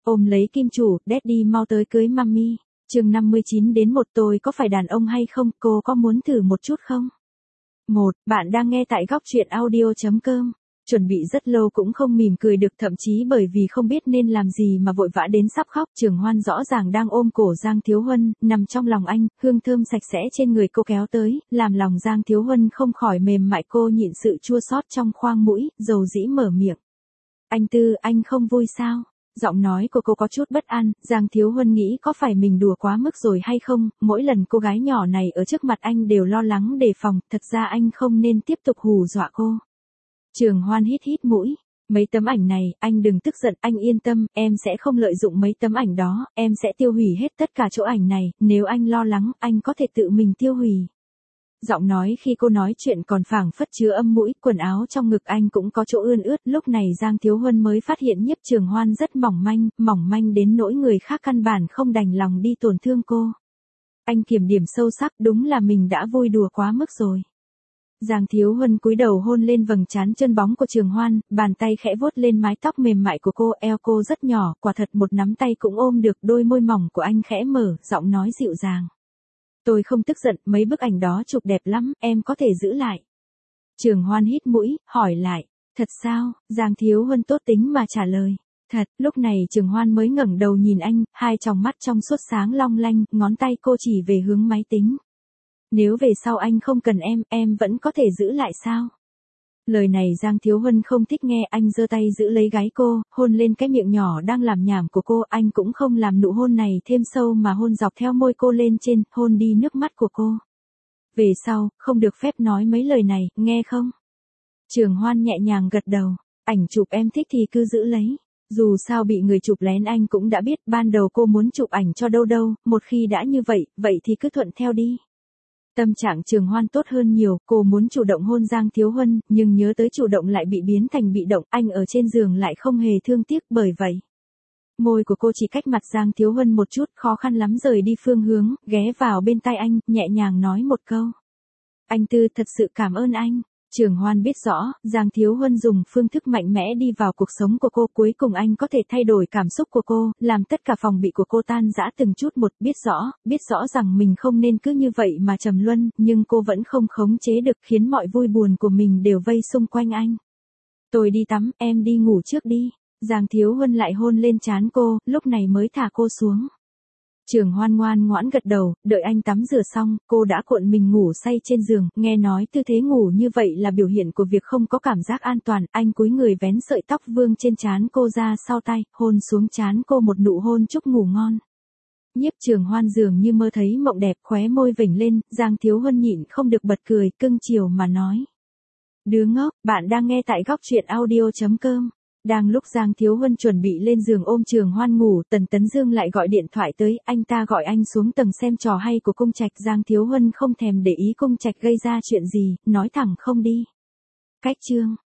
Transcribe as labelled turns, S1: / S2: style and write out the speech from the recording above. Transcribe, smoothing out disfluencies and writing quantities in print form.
S1: ôm lấy kim chủ, Daddy mau tới cưới Mummy. Chương 59 đến 1 tôi có phải đàn ông hay không, cô có muốn thử một chút không? 1. Bạn đang nghe tại góc truyện audio.com. Chuẩn bị rất lâu cũng không mỉm cười được, thậm chí bởi vì không biết nên làm gì mà vội vã đến sắp khóc. Trường Hoan rõ ràng đang ôm cổ Giang Thiếu Huân, nằm trong lòng anh, hương thơm sạch sẽ trên người cô kéo tới, làm lòng Giang Thiếu Huân không khỏi mềm mại. Cô nhịn sự chua xót trong khoang mũi, dầu dĩ mở miệng. Anh Tư, anh không vui sao? Giọng nói của cô có chút bất an, Giang Thiếu Huân nghĩ có phải mình đùa quá mức rồi hay không, mỗi lần cô gái nhỏ này ở trước mặt anh đều lo lắng đề phòng, thật ra anh không nên tiếp tục hù dọa cô. Trường Hoan hít hít mũi, mấy tấm ảnh này, anh đừng tức giận, anh yên tâm, em sẽ không lợi dụng mấy tấm ảnh đó, em sẽ tiêu hủy hết tất cả chỗ ảnh này, nếu anh lo lắng, anh có thể tự mình tiêu hủy. Giọng nói khi cô nói chuyện còn phảng phất chứa âm mũi, quần áo trong ngực anh cũng có chỗ ươn ướt, lúc này Giang Thiếu Huân mới phát hiện Nhiếp Trường Hoan rất mỏng manh đến nỗi người khác căn bản không đành lòng đi tổn thương cô. Anh kiểm điểm sâu sắc, đúng là mình đã vui đùa quá mức rồi. Giang Thiếu Huân cúi đầu hôn lên vầng trán chân bóng của Trường Hoan, bàn tay khẽ vuốt lên mái tóc mềm mại của cô, eo cô rất nhỏ, quả thật một nắm tay cũng ôm được, đôi môi mỏng của anh khẽ mở, giọng nói dịu dàng. Tôi không tức giận, mấy bức ảnh đó chụp đẹp lắm, em có thể giữ lại. Trường Hoan hít mũi, hỏi lại, thật sao? Giang Thiếu Huân tốt tính mà trả lời. Thật, lúc này Trường Hoan mới ngẩng đầu nhìn anh, hai tròng mắt trong suốt sáng long lanh, ngón tay cô chỉ về hướng máy tính. Nếu về sau anh không cần em vẫn có thể giữ lại sao? Lời này Giang Thiếu Huân không thích nghe, anh giơ tay giữ lấy gáy cô, hôn lên cái miệng nhỏ đang làm nhảm của cô, anh cũng không làm nụ hôn này thêm sâu mà hôn dọc theo môi cô lên trên, hôn đi nước mắt của cô. Về sau, không được phép nói mấy lời này, nghe không? Trường Hoan nhẹ nhàng gật đầu, ảnh chụp em thích thì cứ giữ lấy. Dù sao bị người chụp lén anh cũng đã biết, ban đầu cô muốn chụp ảnh cho đâu, một khi đã như vậy thì cứ thuận theo đi. Tâm trạng Trường Hoan tốt hơn nhiều, cô muốn chủ động hôn Giang Thiếu Huân, nhưng nhớ tới chủ động lại bị biến thành bị động, anh ở trên giường lại không hề thương tiếc, bởi vậy. Môi của cô chỉ cách mặt Giang Thiếu Huân một chút, khó khăn lắm rời đi phương hướng, ghé vào bên tai anh, nhẹ nhàng nói một câu. Anh Tư, thật sự cảm ơn anh. Trường Hoan biết rõ, Giang Thiếu Huân dùng phương thức mạnh mẽ đi vào cuộc sống của cô, cuối cùng anh có thể thay đổi cảm xúc của cô, làm tất cả phòng bị của cô tan rã từng chút một, biết rõ rằng mình không nên cứ như vậy mà trầm luân, nhưng cô vẫn không khống chế được, khiến mọi vui buồn của mình đều vây xung quanh anh. Tôi đi tắm, em đi ngủ trước đi. Giang Thiếu Huân lại hôn lên trán cô, lúc này mới thả cô xuống. Trường Hoan ngoan ngoãn gật đầu, đợi anh tắm rửa xong, cô đã cuộn mình ngủ say trên giường, nghe nói tư thế ngủ như vậy là biểu hiện của việc không có cảm giác an toàn, anh cúi người vén sợi tóc vương trên trán cô ra sau tai, hôn xuống trán cô một nụ hôn chúc ngủ ngon. Nhiếp Trường Hoan dường như mơ thấy mộng đẹp, khóe môi vểnh lên, Giang Thiếu Huân nhịn không được bật cười, cưng chiều mà nói. Đứa ngốc, bạn đang nghe tại góc truyện audio.com. Đang lúc Giang Thiếu Huân chuẩn bị lên giường ôm Trường Hoan ngủ, Tần Tấn Dương lại gọi điện thoại tới, anh ta gọi anh xuống tầng xem trò hay của Cung Trạch. Giang Thiếu Huân không thèm để ý Cung Trạch gây ra chuyện gì, nói thẳng không đi. Cách chương